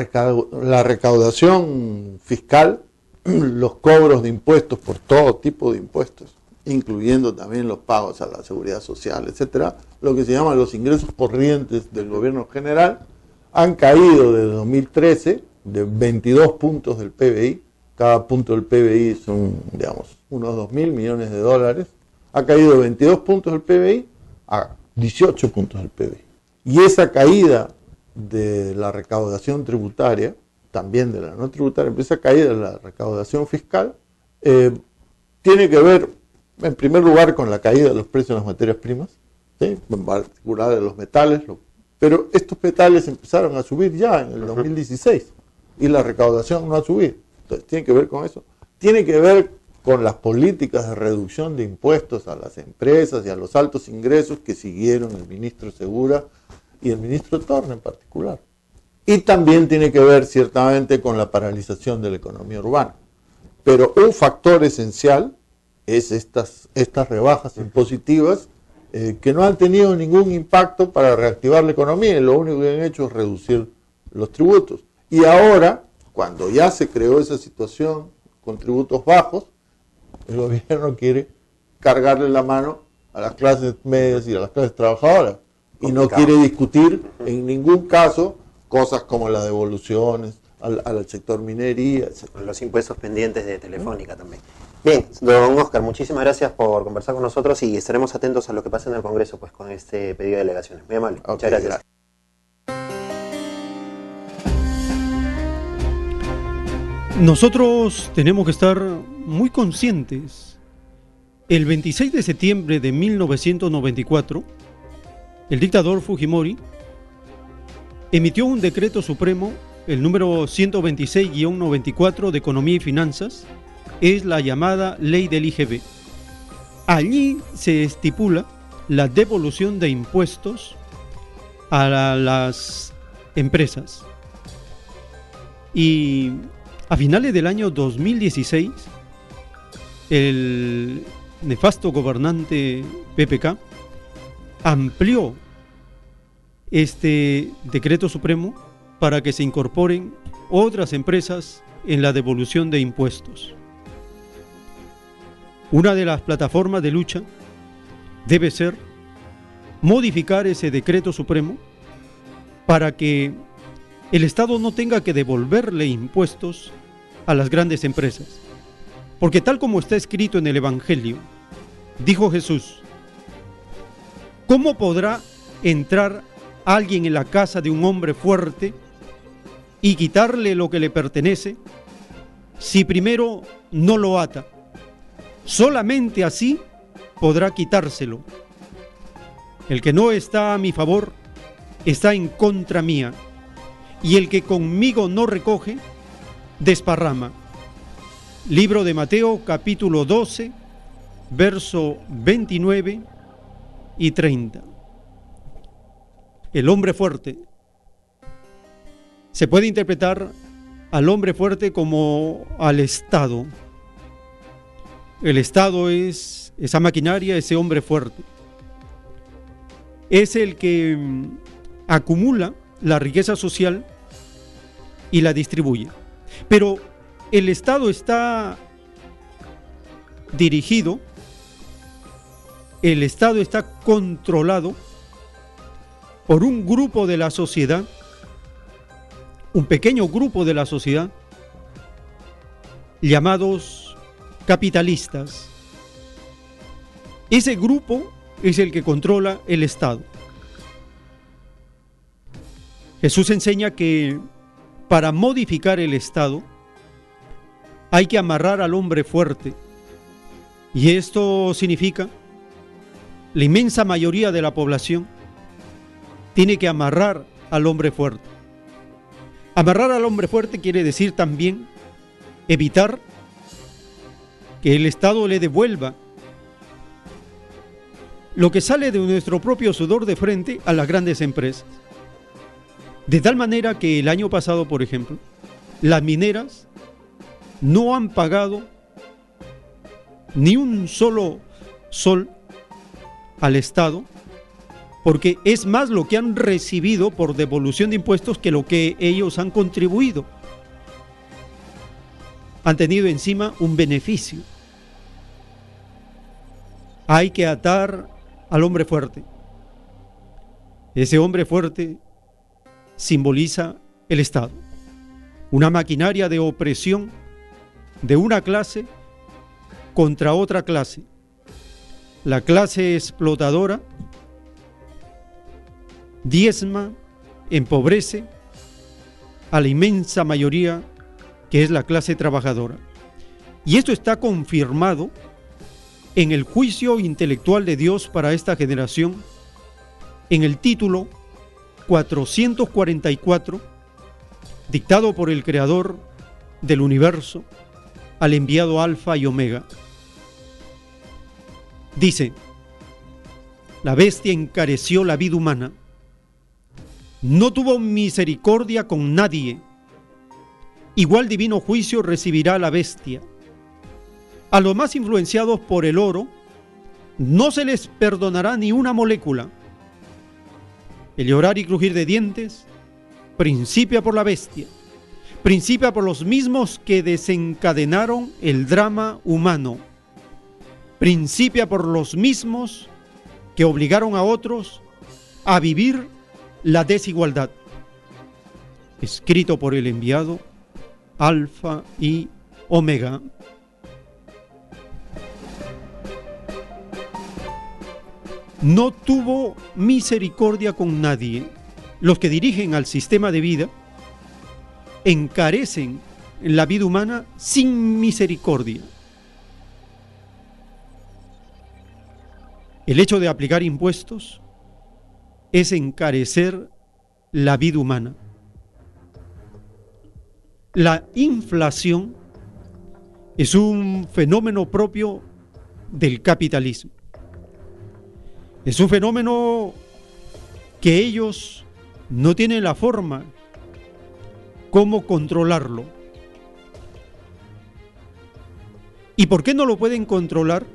recaudación fiscal, los cobros de impuestos por todo tipo de impuestos, incluyendo también los pagos a la seguridad social, etcétera, lo que se llaman los ingresos corrientes del gobierno general, han caído desde 2013 de 22 puntos del PBI. Cada punto del PBI son, digamos, unos 2.000 millones de dólares. Ha caído de 22 puntos del PBI a 18 puntos del PBI. Y esa caída de la recaudación tributaria, también de la no tributaria, pero esa caída de la recaudación fiscal, tiene que ver, en primer lugar, con la caída de los precios de las materias primas, ¿sí? En particular de los metales, pero estos metales empezaron a subir ya en el 2016 y la recaudación no ha subido. Entonces, tiene que ver con eso. Tiene que ver con las políticas de reducción de impuestos a las empresas y a los altos ingresos que siguieron el ministro Segura y el ministro Torne en particular. Y también tiene que ver ciertamente con la paralización de la economía urbana. Pero un factor esencial es estas rebajas impositivas que no han tenido ningún impacto para reactivar la economía y lo único que han hecho es reducir los tributos. Y ahora, cuando ya se creó esa situación con tributos bajos, El gobierno quiere cargarle la mano a las clases medias y a las clases trabajadoras. Y no quiere discutir en ningún caso cosas como las devoluciones al sector minería, etc. Los impuestos pendientes de Telefónica también. Bien, don Oscar, muchísimas gracias por conversar con nosotros y estaremos atentos a lo que pasa en el Congreso pues con este pedido de delegaciones. Muy amable. Muchas gracias. Nosotros tenemos que estar muy conscientes. El 26 de septiembre de 1994, el dictador Fujimori emitió un decreto supremo, el número 126-94 de Economía y Finanzas, es la llamada Ley del IGB. Allí se estipula la devolución de impuestos a las empresas. Y a finales del año 2016, el nefasto gobernante PPK amplió este decreto supremo para que se incorporen otras empresas en la devolución de impuestos. Una de las plataformas de lucha debe ser modificar ese decreto supremo para que el Estado no tenga que devolverle impuestos a las grandes empresas. Porque tal como está escrito en el Evangelio, dijo Jesús, ¿cómo podrá entrar alguien en la casa de un hombre fuerte y quitarle lo que le pertenece si primero no lo ata? Solamente así podrá quitárselo. El que no está a mi favor está en contra mía, y el que conmigo no recoge, desparrama. Libro de Mateo, capítulo 12, verso 29 y 30. El hombre fuerte. Se puede interpretar al hombre fuerte como al Estado. El Estado es esa maquinaria, ese hombre fuerte. Es el que acumula la riqueza social y la distribuye. Pero el Estado está dirigido, el Estado está controlado por un grupo de la sociedad, un pequeño grupo de la sociedad, llamados capitalistas. Ese grupo es el que controla el Estado. Jesús enseña que para modificar el Estado hay que amarrar al hombre fuerte. Y esto significa la inmensa mayoría de la población tiene que amarrar al hombre fuerte. Amarrar al hombre fuerte quiere decir también evitar que el Estado le devuelva lo que sale de nuestro propio sudor de frente a las grandes empresas. De tal manera que el año pasado, por ejemplo, las mineras no han pagado ni un solo sol al Estado, porque es más lo que han recibido por devolución de impuestos que lo que ellos han contribuido. Han tenido encima un beneficio. Hay que atar al hombre fuerte. Ese hombre fuerte simboliza el Estado, una maquinaria de opresión de una clase contra otra clase. La clase explotadora diezma, empobrece a la inmensa mayoría que es la clase trabajadora. Y esto está confirmado en el juicio intelectual de Dios para esta generación, en el título 444, dictado por el Creador del universo al enviado Alfa y Omega. Dice: la bestia encareció la vida humana, no tuvo misericordia con nadie, igual divino juicio recibirá la bestia. A los más influenciados por el oro no se les perdonará ni una molécula. El llorar y crujir de dientes principia por la bestia, principia por los mismos que desencadenaron el drama humano. principia por los mismos que obligaron a otros a vivir la desigualdad. Escrito por el enviado Alfa y Omega. No tuvo misericordia con nadie. Los que dirigen al sistema de vida encarecen la vida humana sin misericordia. El hecho de aplicar impuestos es encarecer la vida humana. La inflación es un fenómeno propio del capitalismo. Es un fenómeno que ellos no tienen la forma cómo controlarlo. ¿Y por qué no lo pueden controlar?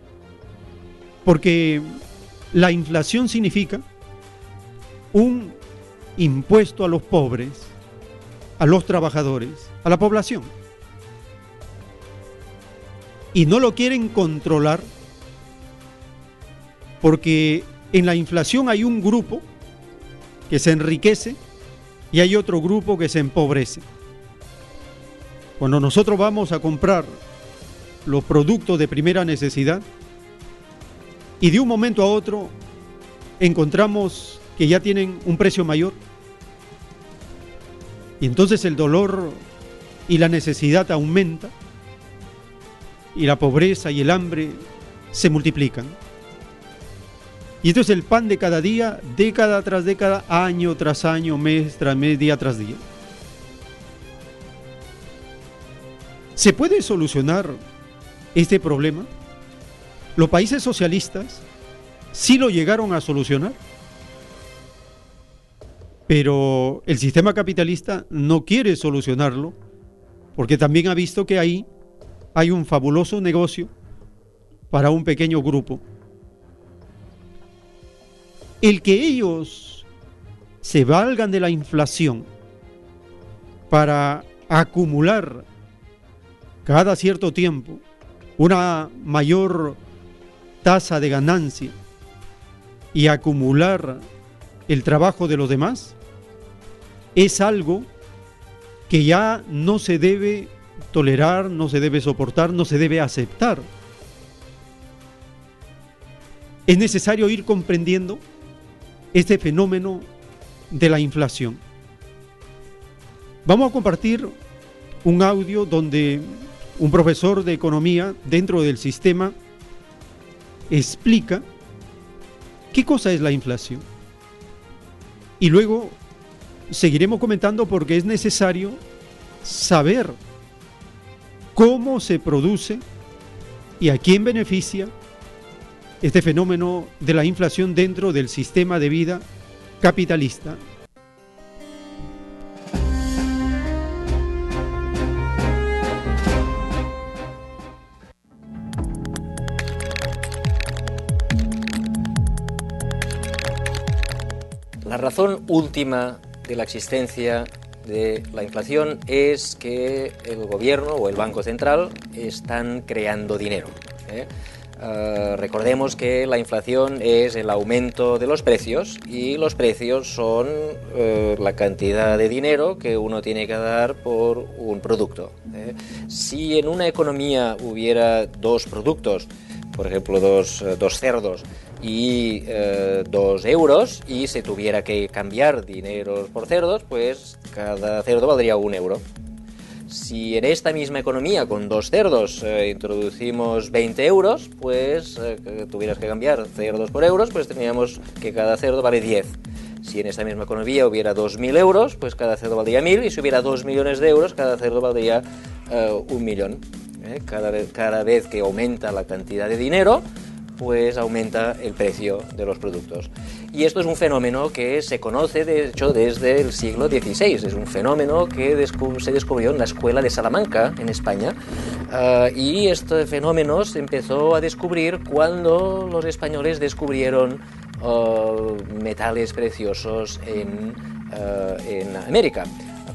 Porque la inflación significa un impuesto a los pobres, a los trabajadores, a la población. Y no lo quieren controlar porque en la inflación hay un grupo que se enriquece y hay otro grupo que se empobrece. Cuando nosotros vamos a comprar los productos de primera necesidad y de un momento a otro encontramos que ya tienen un precio mayor, y entonces el dolor y la necesidad aumenta y la pobreza y el hambre se multiplican. Y entonces el pan de cada día, década tras década, año tras año, mes tras mes, día tras día. ¿Se puede solucionar este problema? Los países socialistas sí lo llegaron a solucionar, pero el sistema capitalista no quiere solucionarlo porque también ha visto que ahí hay un fabuloso negocio para un pequeño grupo. El que ellos se valgan de la inflación para acumular cada cierto tiempo una mayor tasa de ganancia y acumular el trabajo de los demás, es algo que ya no se debe tolerar, no se debe soportar, no se debe aceptar. Es necesario ir comprendiendo este fenómeno de la inflación. Vamos a compartir un audio donde un profesor de economía dentro del sistema explica qué cosa es la inflación. Y luego seguiremos comentando porque es necesario saber cómo se produce y a quién beneficia este fenómeno de la inflación dentro del sistema de vida capitalista. La razón última de la existencia de la inflación es que el gobierno o el Banco Central están creando dinero. Recordemos que la inflación es el aumento de los precios y los precios son la cantidad de dinero que uno tiene que dar por un producto. Si en una economía hubiera dos productos, por ejemplo dos cerdos y 2 euros, y se tuviera que cambiar dinero por cerdos, pues cada cerdo valdría 1 euro. Si en esta misma economía con 2 cerdos introducimos 20 euros, pues tuvieras que cambiar cerdos por euros, pues teníamos que cada cerdo vale 10. Si en esta misma economía hubiera 2.000 euros, pues cada cerdo valdría 1.000, y si hubiera 2 millones de euros, cada cerdo valdría 1 millón. Cada vez que aumenta la cantidad de dinero, pues aumenta el precio de los productos. Y esto es un fenómeno que se conoce, de hecho, desde el siglo XVI. Es un fenómeno que se descubrió en la Escuela de Salamanca, en España, y este fenómeno se empezó a descubrir cuando los españoles descubrieron metales preciosos en América.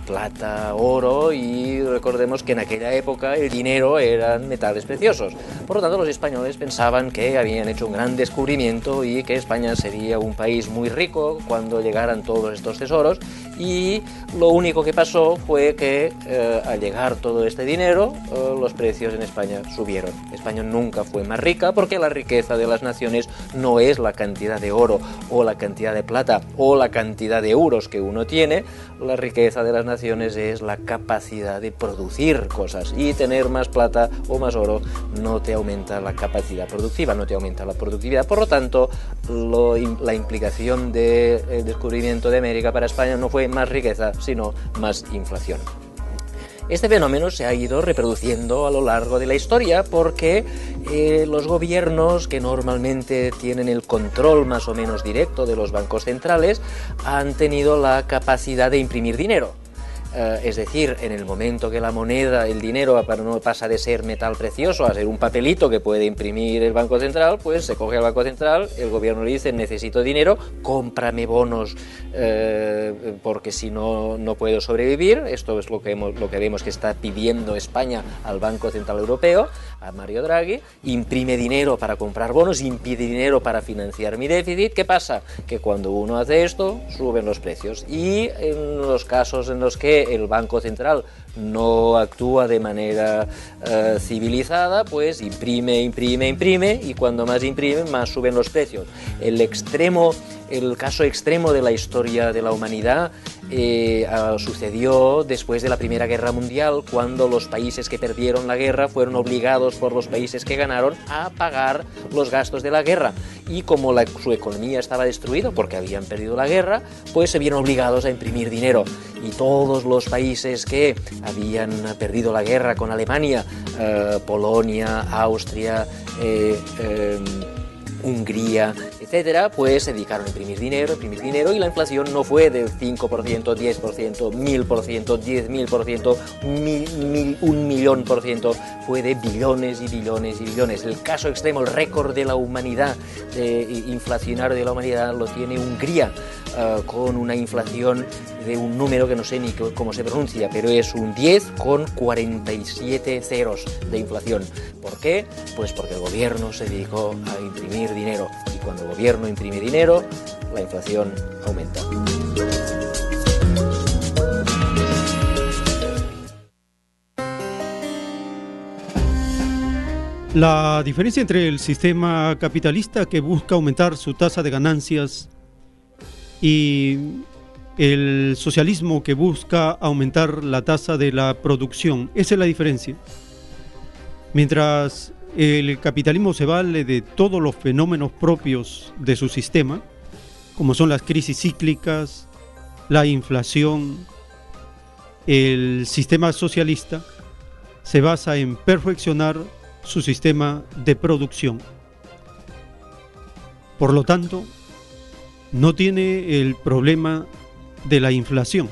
plata, oro, y recordemos que en aquella época el dinero eran metales preciosos. Por lo tanto, los españoles pensaban que habían hecho un gran descubrimiento y que España sería un país muy rico cuando llegaran todos estos tesoros, y lo único que pasó fue que al llegar todo este dinero, los precios en España subieron. España nunca fue más rica porque la riqueza de las naciones no es la cantidad de oro o la cantidad de plata o la cantidad de euros que uno tiene. La riqueza de las naciones es la capacidad de producir cosas, y tener más plata o más oro no te aumenta la capacidad productiva, no te aumenta la productividad. Por lo tanto, la implicación del descubrimiento de América para España no fue más riqueza, sino más inflación. Este fenómeno se ha ido reproduciendo a lo largo de la historia porque los gobiernos, que normalmente tienen el control más o menos directo de los bancos centrales, han tenido la capacidad de imprimir dinero. Es decir, en el momento que la moneda, el dinero, no pasa de ser metal precioso a ser un papelito que puede imprimir el Banco Central, pues se coge al Banco Central, el gobierno le dice: necesito dinero, cómprame bonos porque si no, no puedo sobrevivir. Esto es lo que vemos que está pidiendo España al Banco Central Europeo, a Mario Draghi. Imprime dinero para comprar bonos, impide dinero para financiar mi déficit. ¿Qué pasa? Que cuando uno hace esto, suben los precios, y en los casos en los que el Banco Central no actúa de manera civilizada, pues imprime, y cuando más imprime, más suben los precios. El caso extremo de la historia de la humanidad sucedió después de la Primera Guerra Mundial, cuando los países que perdieron la guerra fueron obligados por los países que ganaron a pagar los gastos de la guerra, y como su economía estaba destruida porque habían perdido la guerra, pues se vieron obligados a imprimir dinero, y todos los países que habían perdido la guerra con Alemania, Polonia, Austria, Hungría, etcétera, pues se dedicaron a imprimir dinero, y la inflación no fue del 5%, 10%, 1000%, 10.000%, 1.000.000%, fue de billones y billones y billones. El caso extremo, el récord de la humanidad, inflacionario de la humanidad, lo tiene Hungría, con una inflación de un número que no sé ni cómo se pronuncia, pero es un 10 con 47 ceros de inflación. ¿Por qué? Pues porque el gobierno se dedicó a imprimir dinero, y cuando el gobierno imprime dinero, la inflación aumenta. La diferencia entre el sistema capitalista, que busca aumentar su tasa de ganancias, y el socialismo, que busca aumentar la tasa de la producción, esa es la diferencia. Mientras el capitalismo se vale de todos los fenómenos propios de su sistema, como son las crisis cíclicas, la inflación, el sistema socialista se basa en perfeccionar su sistema de producción. Por lo tanto, no tiene el problema de la inflación,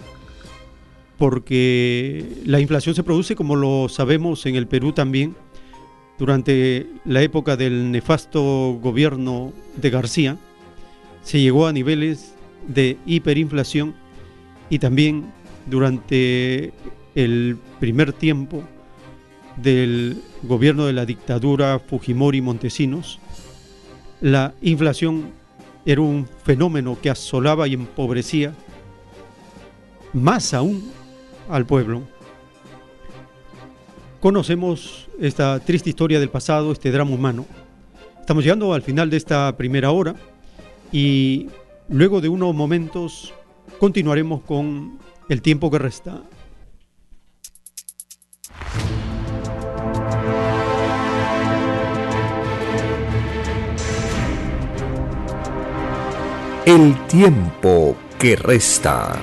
porque la inflación se produce, como lo sabemos en el Perú también, durante la época del nefasto gobierno de García. Se llegó a niveles de hiperinflación, y también durante el primer tiempo del gobierno de la dictadura Fujimori-Montesinos, la inflación era un fenómeno que asolaba y empobrecía más aún al pueblo. Conocemos esta triste historia del pasado, este drama humano. Estamos llegando al final de esta primera hora, y luego de unos momentos continuaremos con el tiempo que resta. El tiempo que resta.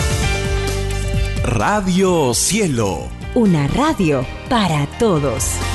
Radio Cielo. Una radio para todos.